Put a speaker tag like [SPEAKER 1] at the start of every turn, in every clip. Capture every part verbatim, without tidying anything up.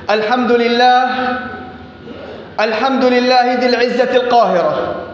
[SPEAKER 1] الحمد لله الحمد لله ذي العزة القاهرة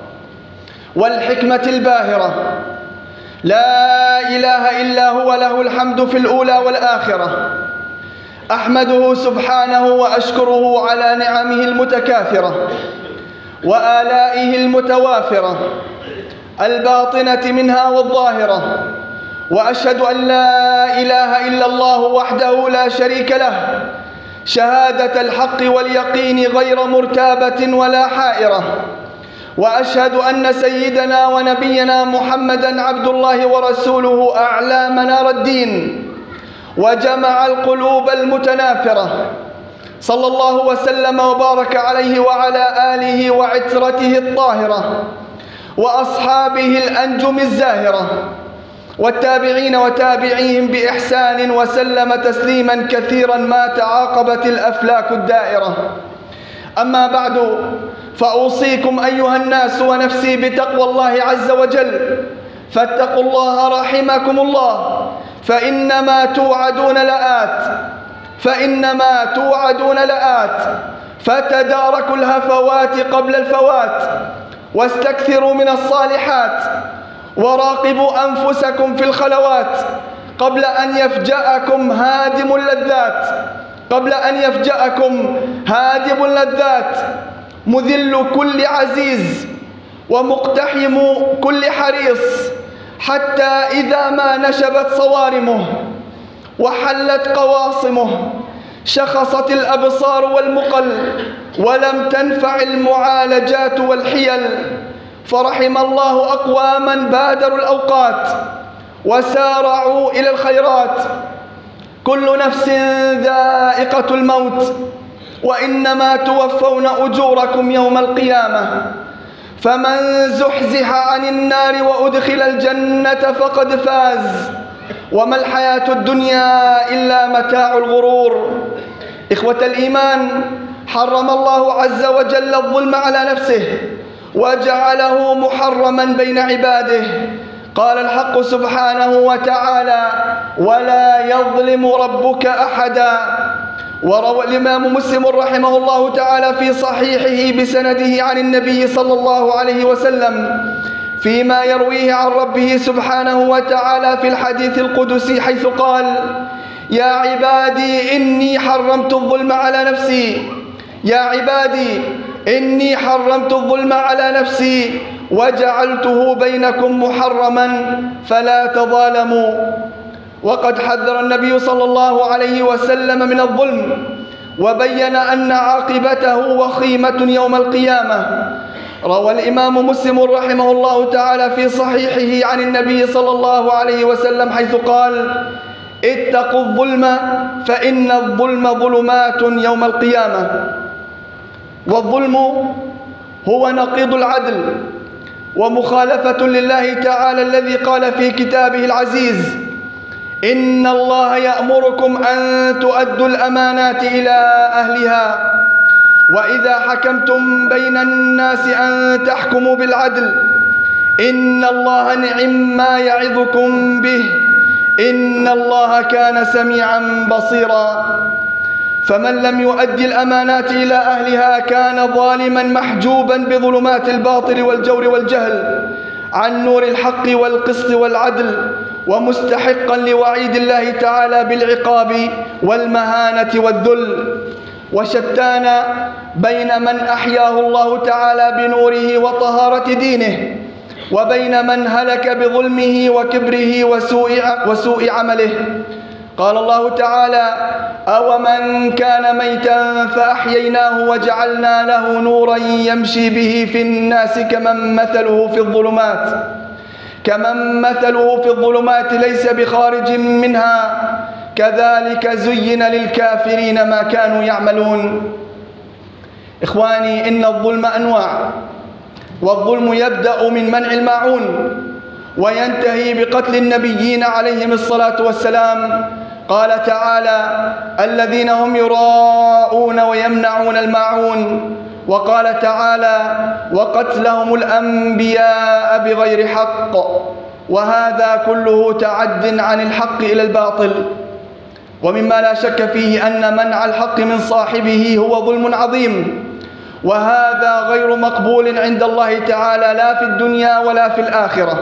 [SPEAKER 1] والحكمة الباهرة، لا إله إلا هو، له الحمد في الأولى والآخرة. أحمده سبحانه وأشكره على نعمه المتكاثرة وآلائه المتوافرة الباطنة منها والظاهرة، وأشهد أن لا إله إلا الله وحده لا شريك له، شهادة الحق واليقين غير مرتابة ولا حائرة. وأشهد أن سيدنا ونبينا محمدًا عبد الله ورسوله، أعلى منار الدين وجمع القلوب المتنافرة، صلى الله وسلم وبارك عليه وعلى آله وعترته الطاهرة وأصحابه الأنجم الزاهرة والتابعين وتابعيهم بإحسان وسلم تسليما كثيرا ما تعاقبت الأفلاك الدائرة. أما بعد، فأوصيكم أيها الناس ونفسي بتقوى الله عز وجل، فاتقوا الله رحمكم الله، فإنما توعدون لآت فإنما توعدون لآت فتداركوا الهفوات قبل الفوات، واستكثروا من الصالحات، وراقبوا أنفسكم في الخلوات قبل أن يفجأكم هادم اللذات قبل أن يفجأكم هادم اللذات مذل كل عزيز ومقتحم كل حريص، حتى إذا ما نشبت صوارمه وحلت قواصمه شخصت الأبصار والمقل، ولم تنفع المعالجات والحيل. فرحم الله أقواما بادروا الأوقات وسارعوا إلى الخيرات. كل نفس ذائقة الموت، وإنما توفون أجوركم يوم القيامة. فمن زحزح عن النار وأدخل الجنة فقد فاز، وما الحياة الدنيا إلا متاع الغرور. إخوة الإيمان، حرم الله عز وجل الظلم على نفسه وجعله محرما بين عباده. قال الحق سبحانه وتعالى: ولا يظلم ربك أحدا. وروى الإمام مسلم رحمه الله تعالى في صحيحه بسنده عن النبي صلى الله عليه وسلم فيما يرويه عن ربه سبحانه وتعالى في الحديث القدسي، حيث قال: يا عبادي إني حرمت الظلم على نفسي يا عبادي إني حرمت الظلم على نفسي وجعلته بينكم محرما فلا تظالموا. وقد حذر النبي صلى الله عليه وسلم من الظلم، وبين أن عاقبته وخيمة يوم القيامة. روى الإمام مسلم رحمه الله تعالى في صحيحه عن النبي صلى الله عليه وسلم حيث قال: اتقوا الظلم فإن الظلم ظلمات يوم القيامة. والظلم هو نقيض العدل ومخالفة لله تعالى الذي قال في كتابه العزيز: إن الله يأمركم أن تؤدوا الأمانات إلى أهلها، وإذا حكمتم بين الناس أن تحكموا بالعدل، إن الله نعم ما يعظكم به، إن الله كان سميعا بصيرا. فمن لم يؤد الأمانات إلى أهلها كان ظالما محجوبا بظلمات الباطل والجور والجهل عن نور الحق والقسط والعدل، ومستحقا لوعيد الله تعالى بالعقاب والمهانة والذل. وشتان بين من أحياه الله تعالى بنوره وطهارة دينه، وبين من هلك بظلمه وكبره وسوء, وسوء عمله. قال الله تعالى: أومن كان ميتا فأحييناه وجعلنا له نورا يمشي به في الناس كمن مثله في الظلمات كمن مثله في الظلمات ليس بخارج منها كذلك زين للكافرين ما كانوا يعملون. إخواني، إن الظلم أنواع، والظلم يبدأ من منع الماعون وينتهي بقتل النبيين عليهم الصلاة والسلام. قال تعالى: الذين هم يراءون ويمنعون الماعون. وقال تعالى: وقتلهم الأنبياء بغير حق. وهذا كله تعد عن الحق إلى الباطل. ومما لا شك فيه أن منع الحق من صاحبه هو ظلم عظيم، وهذا غير مقبول عند الله تعالى لا في الدنيا ولا في الآخرة.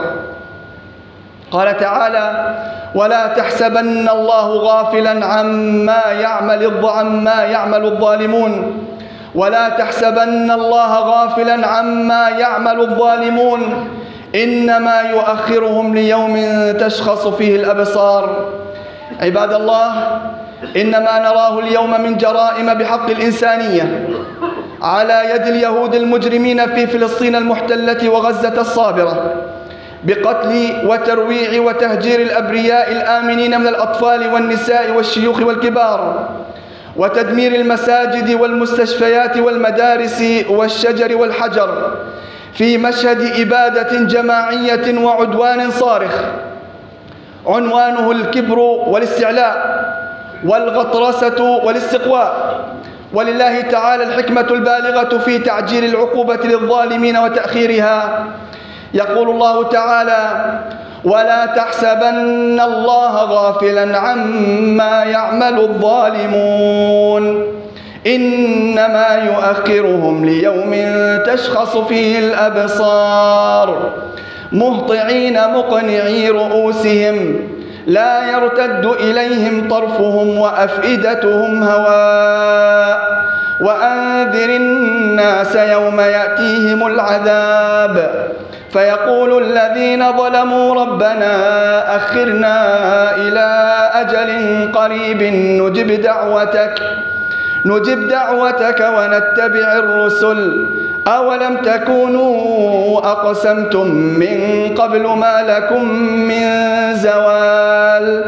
[SPEAKER 1] قال تعالى: ولا تحسبن الله غافلا عما يعمل عما يعمل الظالمون ولا تحسبن الله غافلا عما يعمل الظالمون إنما يؤخرهم ليوم تشخص فيه الأبصار. عباد الله، إن ما نراه اليوم من جرائم بحق الإنسانية على يد اليهود المجرمين في فلسطين المحتلة وغزة الصابرة بقتل وترويع وتهجير الأبرياء الآمنين من الأطفال والنساء والشيوخ والكبار، وتدمير المساجد والمستشفيات والمدارس والشجر والحجر في مشهد إبادة جماعية وعدوان صارخ عنوانه الكبر والاستعلاء والغطرسة والاستقواء. ولله تعالى الحكمة البالغة في تعجيل العقوبة للظالمين وتأخيرها. يقول الله تعالى: ولا تحسبن الله غافلا عما يعمل الظالمون إنما يؤخرهم ليوم تشخص فيه الأبصار مهطعين مقنعي رؤوسهم لا يرتد إليهم طرفهم وأفئدتهم هواء وأنذر الناس يوم يأتيهم العذاب فيقول الذين ظلموا ربنا أخرنا إلى أجل قريب نجب دعوتك نجب دعوتك ونتبع الرسل أولم تكونوا أقسمتم من قبل ما لكم من زوال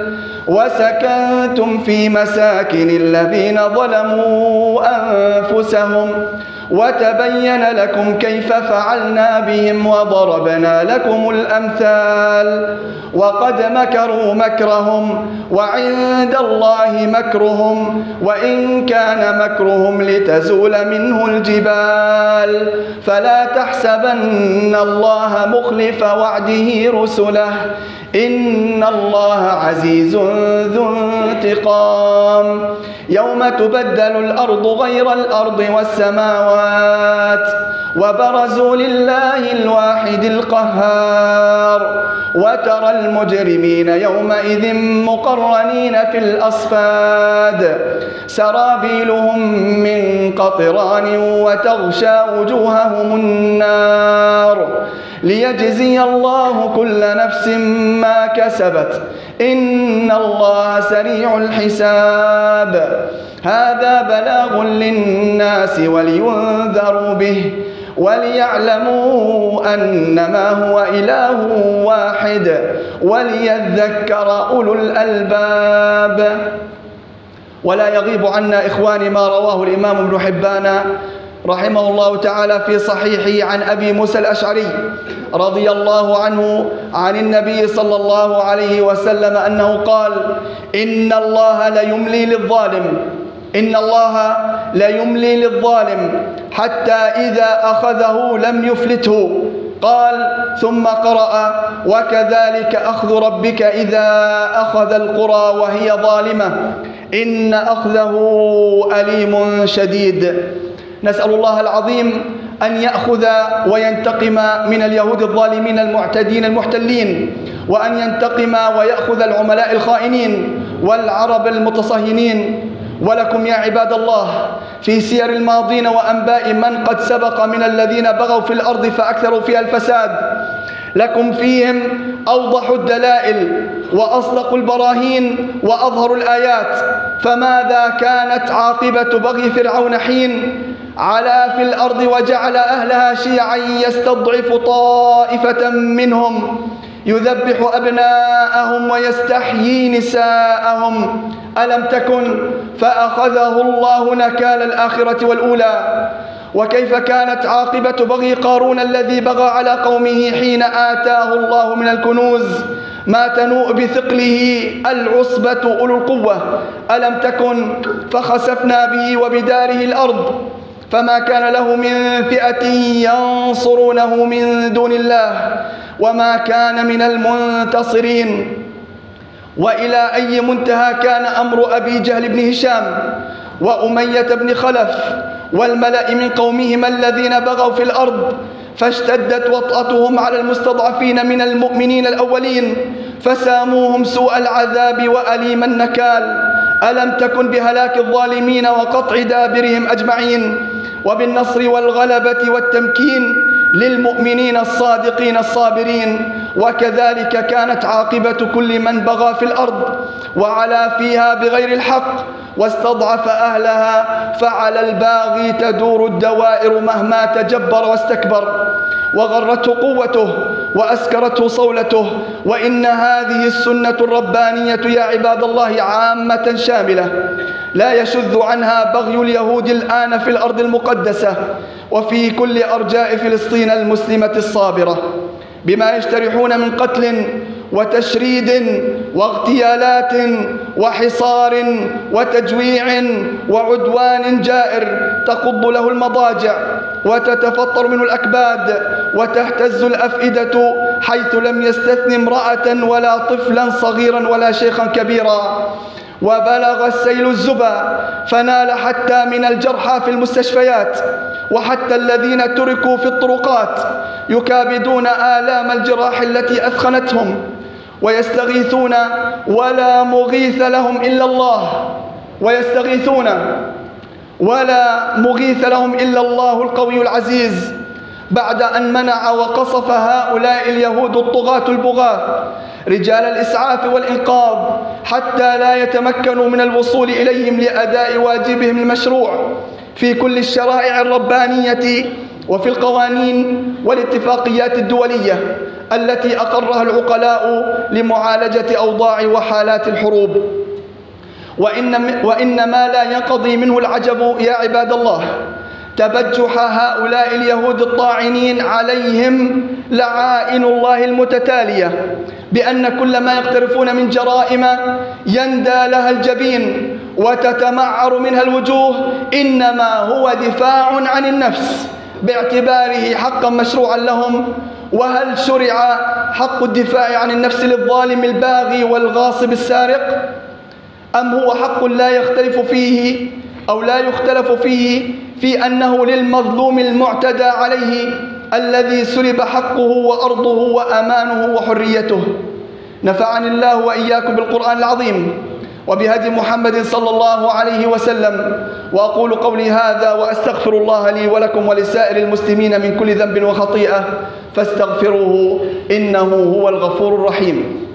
[SPEAKER 1] وسكنتم في مساكن الذين ظلموا أنفسهم وتبين لكم كيف فعلنا بهم وضربنا لكم الأمثال وقد مكروا مكرهم وعند الله مكرهم وإن كان مكرهم لتزول منه الجبال فلا تحسبن الله مخلف وعده رسله إن الله عزيز ذو انتقام يوم تبدل الأرض غير الأرض والسماوات وبرزوا لله الواحد القهار وترى المجرمين يومئذ مقرنين في الأصفاد سرابيلهم من قطران وتغشى وجوههم النار ليجزي الله كل نفس ما كسبت إن الله سريع الحساب هذا بلاغ للناس ولينذروا به وليعلموا أنما هو إله واحد وليذكر أولو الألباب. ولا يغيب عنا إخواني ما رواه الإمام ابن حبان رحمه الله تعالى في صحيحه عن أبي موسى الأشعري رضي الله عنه عن النبي صلى الله عليه وسلم أنه قال: إن الله ليملي للظالم إن الله ليملي للظالم حتى إذا أخذه لم يفلته. قال ثم قرأ: وكذلك أخذ ربك إذا أخذ القرى وهي ظالمة إن أخذه أليم شديد. نسأل الله العظيم أن يأخذ وينتقم من اليهود الظالمين المعتدين المحتلين، وأن ينتقم ويأخذ العملاء الخائنين والعرب المتصهينين. ولكم يا عباد الله في سير الماضين وأنباء من قد سبق من الذين بغوا في الأرض فأكثروا فيها الفساد، لكم فيهم أوضح الدلائل وأصدق البراهين وأظهر الآيات. فماذا كانت عاقبة بغي فرعون حين علا في الأرض وجعل أهلها شيعا يستضعف طائفة منهم يذبح أبناءهم ويستحيي نساءهم؟ ألم تكن فأخذه الله نكال الآخرة والأولى. وكيف كانت عاقبة بغي قارون الذي بغى على قومه حين آتاه الله من الكنوز ما تنوء بثقله العصبة أولو القوة؟ ألم تكن فخسفنا به وبداره الأرض فما كان له من فئة ينصرونه من دون الله وما كان من المنتصرين. وإلى أي منتهى كان أمر أبي جهل بن هشام وأمية بن خلف والملأ من قومهما الذين بغوا في الأرض فاشتدت وطأتهم على المستضعفين من المؤمنين الأولين فساموهم سوء العذاب وأليم النكال. ألم تكن بهلاك الظالمين وقطع دابرهم أجمعين وبالنصر والغلبة والتمكين للمؤمنين الصادقين الصابرين؟ وكذلك كانت عاقبة كل من بغى في الأرض وعلا فيها بغير الحق واستضعف أهلها، فعلى الباغي تدور الدوائر مهما تجبر واستكبر وغرته قوته وأسكرته صولته. وإن هذه السنة الربانية يا عباد الله عامة شاملة لا يشذ عنها بغي اليهود الآن في الأرض المقدسة وفي كل أرجاء فلسطين المسلمة الصابرة، بما يجترحون من قتل وتشريد واغتيالات وحصار وتجويع وعدوان جائر تقض له المضاجع وتتفطر منه الأكباد وتهتز الأفئدة، حيث لم يستثن امرأة ولا طفلا صغيرا ولا شيخا كبيرا. وبلغ السيل الزبا فنال حتى من الجرحى في المستشفيات وحتى الذين تركوا في الطرقات يكابدون آلام الجراح التي أثخنتهم ويستغيثون ولا مغيث لهم إلا الله ويستغيثون ولا مغيث لهم إلا الله القوي العزيز، بعد أن منع وقصف هؤلاء اليهود الطغاة البغاة رجال الإسعاف والإنقاذ حتى لا يتمكنوا من الوصول إليهم لأداء واجبهم المشروع في كل الشرائع الربانية وفي القوانين والاتفاقيات الدولية التي أقرها العقلاء لمعالجة أوضاع وحالات الحروب. وإن, وإن ما لا ينقضي منه العجب يا عباد الله تبجح هؤلاء اليهود الطاعنين عليهم لعائن الله المتتالية بأن كل ما يقترفون من جرائم يندى لها الجبين وتتمعر منها الوجوه إنما هو دفاع عن النفس باعتباره حقا مشروعا لهم. وهل شرع حق الدفاع عن النفس للظالم الباغي والغاصب السارق، أم هو حق لا يختلف فيه أو لا يختلف فيه في أنه للمظلوم المعتدى عليه الذي سلب حقه وأرضه وأمانه وحريته؟ نفعني الله وإياكم بالقرآن العظيم وبهدي محمد صلى الله عليه وسلم، وأقول قولي هذا وأستغفر الله لي ولكم ولسائر المسلمين من كل ذنب وخطيئة فاستغفروه إنه هو الغفور الرحيم.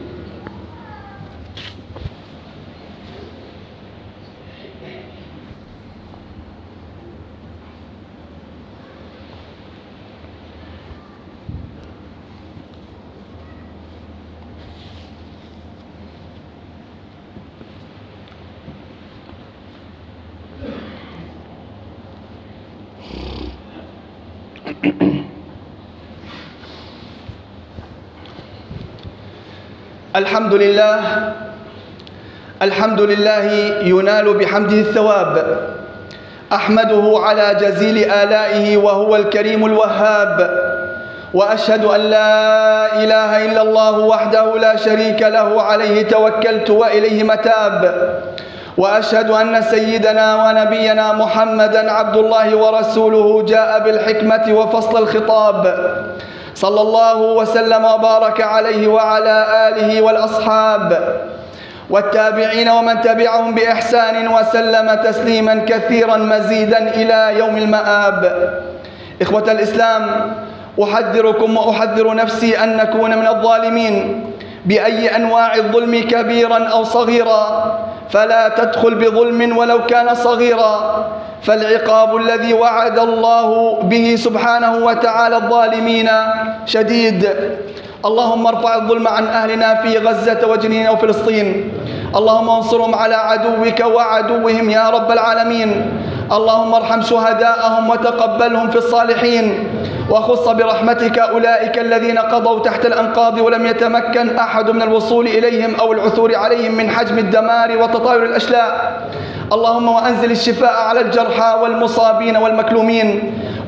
[SPEAKER 1] الحمد لله الحمد لله ينال بحمده الثواب، أحمده على جزيل آلائه وهو الكريم الوهاب، وأشهد أن لا إله إلا الله وحده لا شريك له عليه توكلت وإليه متاب، وأشهد أن سيدنا ونبينا محمدًا عبد الله ورسوله جاء بالحكمة وفصل الخطاب، صلى الله وسلم وبارك عليه وعلى آله والأصحاب والتابعين ومن تبعهم بإحسان وسلم تسليما كثيرا مزيدا إلى يوم المآب. إخوة الإسلام، أحذركم وأحذر نفسي أن نكون من الظالمين بأي أنواع الظلم كبيرا أو صغيرا، فلا تدخل بظلم ولو كان صغيرا، فالعقاب الذي وعد الله به سبحانه وتعالى الظالمين شديد. اللهم ارفع الظلم عن أهلنا في غزة وجنين وفلسطين، اللهم انصرهم على عدوك وعدوهم يا رب العالمين، اللهم ارحم شهداءهم وتقبلهم في الصالحين، وخص برحمتك أولئك الذين قضوا تحت الأنقاض ولم يتمكن أحد من الوصول إليهم أو العثور عليهم من حجم الدمار وتطاير الأشلاء. اللهم وأنزل الشفاء على الجرحى والمصابين والمكلومين،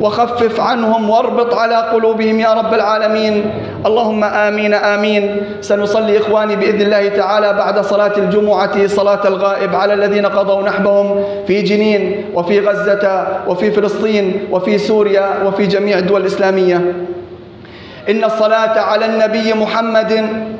[SPEAKER 1] وخفف عنهم واربط على قلوبهم يا رب العالمين. اللهم آمين آمين. سنصلي إخواني بإذن الله تعالى بعد صلاة الجمعة صلاة الغائب على الذين قضوا نحبهم في جنين وفي غزة وفي فلسطين وفي سوريا وفي جميع الدول الإسلامية. إن الصلاة على النبي محمد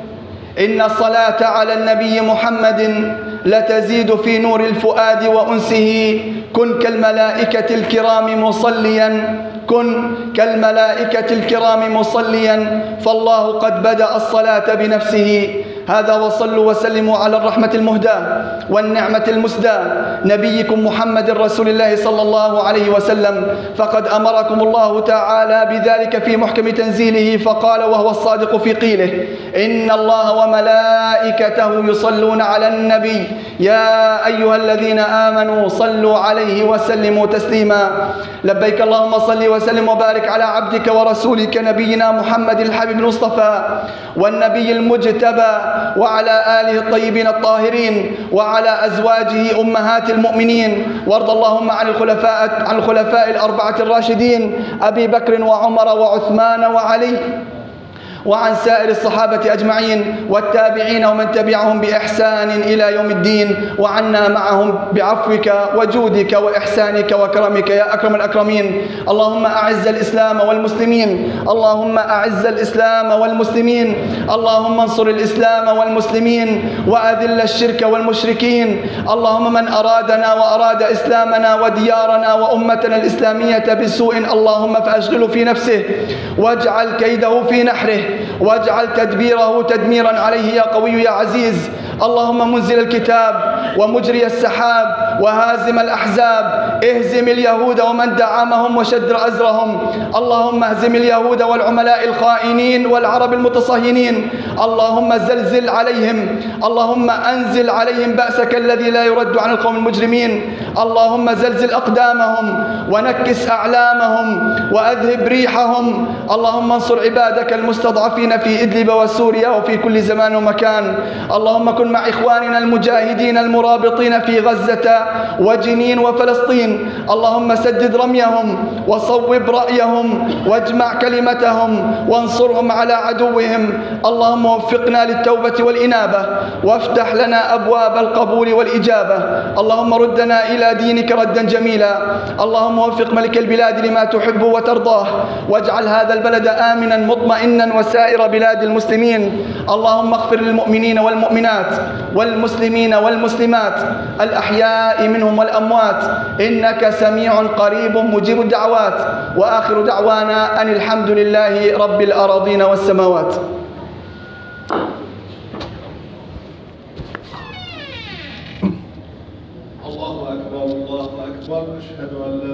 [SPEAKER 1] إن الصلاة على النبي محمد لتزيد في نور الفؤاد وأنسه. كن كالملائكة الكرام مصليا كن كالملائكة الكرام مصليا فالله قد بدأ الصلاة بنفسه. هذا وصلوا وسلموا على الرحمة المهداة والنعمة المسداة نبيكم محمد رسول الله صلى الله عليه وسلم، فقد أمركم الله تعالى بذلك في محكم تنزيله فقال وهو الصادق في قيله: إن الله وملائكته يصلون على النبي يا أيها الذين آمنوا صلوا عليه وسلموا تسليما. لبيك اللهم صل وسلم وبارك على عبدك ورسولك نبينا محمد الحبيب المصطفى والنبي المجتبى وعلى آله الطيبين الطاهرين وعلى أزواجه أمهات المؤمنين. وارض اللهم عن الخلفاء عن الخلفاء الأربعة الراشدين أبي بكر وعمر وعثمان وعلي، وعن سائر الصحابة أجمعين والتابعين ومن تبعهم بإحسان إلى يوم الدين، وعنا معهم بعفوك وجودك وإحسانك وكرمك يا أكرم الأكرمين. اللهم أعز الإسلام والمسلمين اللهم أعز الإسلام والمسلمين اللهم انصر الإسلام والمسلمين وأذل الشرك والمشركين. اللهم من أرادنا وأراد إسلامنا وديارنا وأمتنا الإسلامية بسوء اللهم فأشغله في نفسه واجعل كيده في نحره واجعل تدبيره تدميرا عليه يا قوي يا عزيز. اللهم منزل الكتاب ومجري السحاب وهازم الأحزاب اهزم اليهود ومن دعمهم وشدر أزرهم. اللهم اهزم اليهود والعملاء الخائنين والعرب المتصهينين. اللهم زلزل عليهم اللهم أنزل عليهم بأسك الذي لا يرد عن القوم المجرمين. اللهم زلزل أقدامهم ونكس أعلامهم وأذهب ريحهم. اللهم انصر عبادك المستضعفين في إدلب وسوريا وفي كل زمان ومكان. اللهم كن مع إخواننا المجاهدين المرابطين في غزة وجنين وفلسطين. اللهم سدد رميهم وصوب رأيهم واجمع كلمتهم وانصرهم على عدوهم. اللهم وفقنا للتوبة والإنابة وافتح لنا أبواب القبول والإجابة. اللهم ردنا إلى دينك ردا جميلا. اللهم وفق ملك البلاد لما تحب وترضاه واجعل هذا البلد آمنا مطمئنا وسائر بلاد المسلمين. اللهم اغفر للمؤمنين والمؤمنات والمسلمين والمسلمات الأحياء منهم والأموات إنك سميع قريب مجيب الدعوات. وآخر دعوانا أن الحمد لله رب الأراضين والسماوات.
[SPEAKER 2] الله أكبر الله أكبر. أشهد أن لا